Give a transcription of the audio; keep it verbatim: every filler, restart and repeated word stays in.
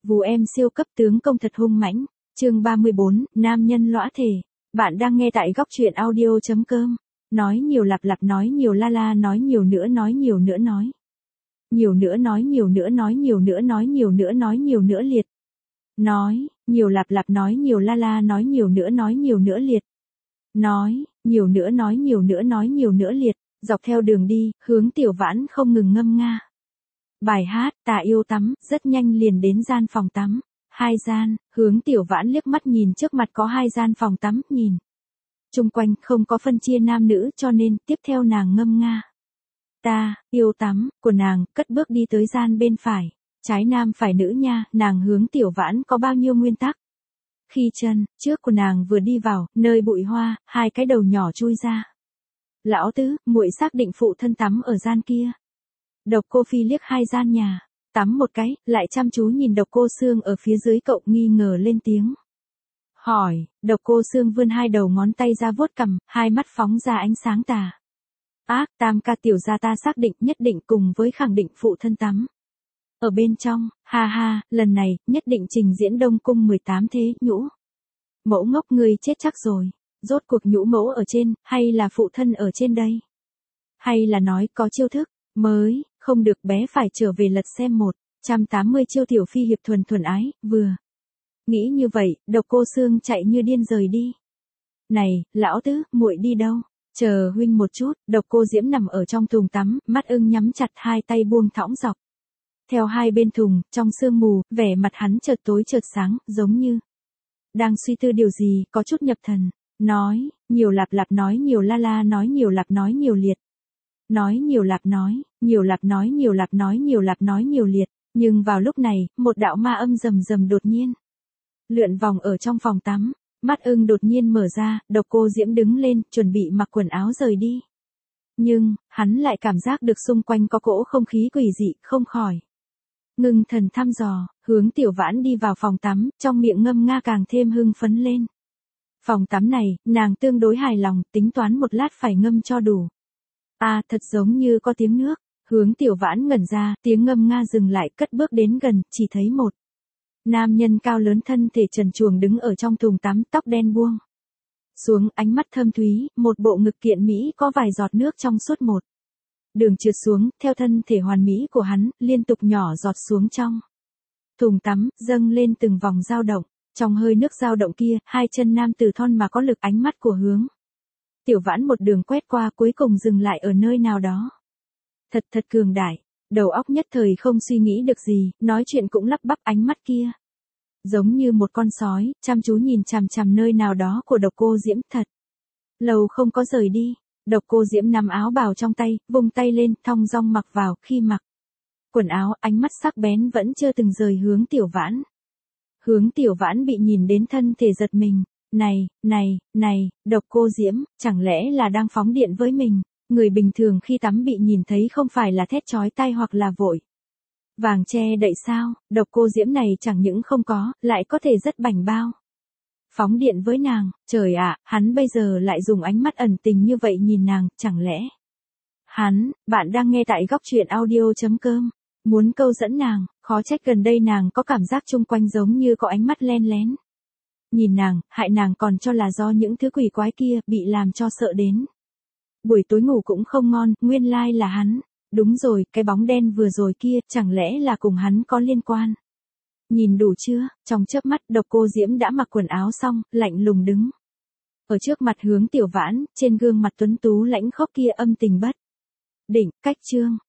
Vù em siêu cấp tướng công thật hung mãnh. Chương ba mươi bốn, nam nhân lõa thể. Bạn đang nghe tại góc truyện audio chấm com. Nói nhiều lặp lặp nói nhiều la la nói nhiều nữa nói nhiều nữa nói. Nhiều nữa nói nhiều nữa nói nhiều nữa nói nhiều nữa nói nhiều nữa liệt. Nói, nhiều lặp lặp nói nhiều la la nói nhiều nữa nói nhiều nữa liệt. Nói, nhiều nữa nói nhiều nữa nói nhiều nữa liệt. Dọc theo đường đi, Hướng Tiểu Vãn không ngừng ngâm nga. Bài hát, Ta yêu tắm, rất nhanh liền đến gian phòng tắm. Hai gian, Hướng Tiểu Vãn liếc mắt nhìn trước mặt có hai gian phòng tắm, nhìn. Chung quanh không có phân chia nam nữ cho nên tiếp theo nàng ngâm nga. Ta, yêu tắm, của nàng, cất bước đi tới gian bên phải. Trái nam phải nữ nha, nàng Hướng Tiểu Vãn có bao nhiêu nguyên tắc. Khi chân, trước của nàng vừa đi vào, nơi bụi hoa, hai cái đầu nhỏ chui ra. Lão tứ, muội xác định phụ thân tắm ở gian kia. Độc Cô Phi liếc hai gian nhà, tắm một cái, lại chăm chú nhìn Độc Cô Xương ở phía dưới cậu nghi ngờ lên tiếng. Hỏi, Độc Cô Xương vươn hai đầu ngón tay ra vuốt cằm, hai mắt phóng ra ánh sáng tà. Ác, tam ca tiểu gia ta xác định nhất định cùng với khẳng định phụ thân tắm. Ở bên trong, ha ha, lần này, nhất định trình diễn Đông Cung mười tám thế, nhũ. Mẫu ngốc người chết chắc rồi. Rốt cuộc nhũ mẫu ở trên, hay là phụ thân ở trên đây? Hay là nói có chiêu thức, mới, không được bé phải trở về lật xem một trăm tám mươi chiêu tiểu phi hiệp thuần thuần ái, vừa. Nghĩ như vậy, Độc Cô Xương chạy như điên rời đi. Này, lão tứ, muội đi đâu? Chờ huynh một chút, Độc Cô Diễm nằm ở trong thùng tắm, mắt ưng nhắm chặt hai tay buông thõng dọc. Theo hai bên thùng, trong sương mù, vẻ mặt hắn chợt tối chợt sáng, giống như đang suy tư điều gì, có chút nhập thần. Nói, nhiều lặp lặp nói nhiều la la nói nhiều lặp nói nhiều liệt. Nói nhiều lặp nói, nhiều lặp nói nhiều lặp nói nhiều lặp nói nhiều liệt. Nhưng vào lúc này, một đạo ma âm rầm rầm đột nhiên lượn vòng ở trong phòng tắm. Mắt ưng đột nhiên mở ra, Độc Cô Diễm đứng lên, chuẩn bị mặc quần áo rời đi. Nhưng, hắn lại cảm giác được xung quanh có cỗ không khí quỷ dị, không khỏi ngưng thần thăm dò, Hướng Tiểu Vãn đi vào phòng tắm, trong miệng ngâm nga càng thêm hưng phấn lên. Phòng tắm này, nàng tương đối hài lòng, tính toán một lát phải ngâm cho đủ. À, thật giống như có tiếng nước. Hướng Tiểu Vãn ngẩn ra, tiếng ngâm nga dừng lại, cất bước đến gần, chỉ thấy một nam nhân cao lớn thân thể trần truồng đứng ở trong thùng tắm, tóc đen buông xuống, ánh mắt thâm thúy, một bộ ngực kiện mỹ có vài giọt nước trong suốt một đường trượt xuống, theo thân thể hoàn mỹ của hắn, liên tục nhỏ giọt xuống trong thùng tắm, dâng lên từng vòng dao động. Trong hơi nước dao động kia, hai chân nam tử thon mà có lực, ánh mắt của Hướng Tiểu Vãn một đường quét qua, cuối cùng dừng lại ở nơi nào đó. Thật thật cường đại, đầu óc nhất thời không suy nghĩ được gì, nói chuyện cũng lắp bắp, ánh mắt kia giống như một con sói, chăm chú nhìn chằm chằm nơi nào đó của Độc Cô Diễm, thật lâu không có rời đi. Độc Cô Diễm nắm áo bào trong tay, vung tay lên, thong dong mặc vào, khi mặc quần áo, ánh mắt sắc bén vẫn chưa từng rời Hướng Tiểu Vãn. Hướng Tiểu Vãn bị nhìn đến thân thể giật mình. Này, này, này, Độc Cô Diễm, chẳng lẽ là đang phóng điện với mình? Người bình thường khi tắm bị nhìn thấy không phải là thét chói tai hoặc là vội vàng che đậy sao? Độc Cô Diễm này chẳng những không có, lại có thể rất bảnh bao phóng điện với nàng. Trời ạ, hắn bây giờ lại dùng ánh mắt ẩn tình như vậy nhìn nàng, chẳng lẽ hắn, bạn đang nghe tại góc truyện audio chấm com. Muốn câu dẫn nàng, khó trách gần đây nàng có cảm giác chung quanh giống như có ánh mắt len lén nhìn nàng, hại nàng còn cho là do những thứ quỷ quái kia, bị làm cho sợ đến buổi tối ngủ cũng không ngon, nguyên lai là hắn. Đúng rồi, cái bóng đen vừa rồi kia, chẳng lẽ là cùng hắn có liên quan? Nhìn đủ chưa? Trong chớp mắt, Độc Cô Diễm đã mặc quần áo xong, lạnh lùng đứng ở trước mặt Hướng Tiểu Vãn, trên gương mặt tuấn tú lãnh khốc kia âm tình bất định, cách chương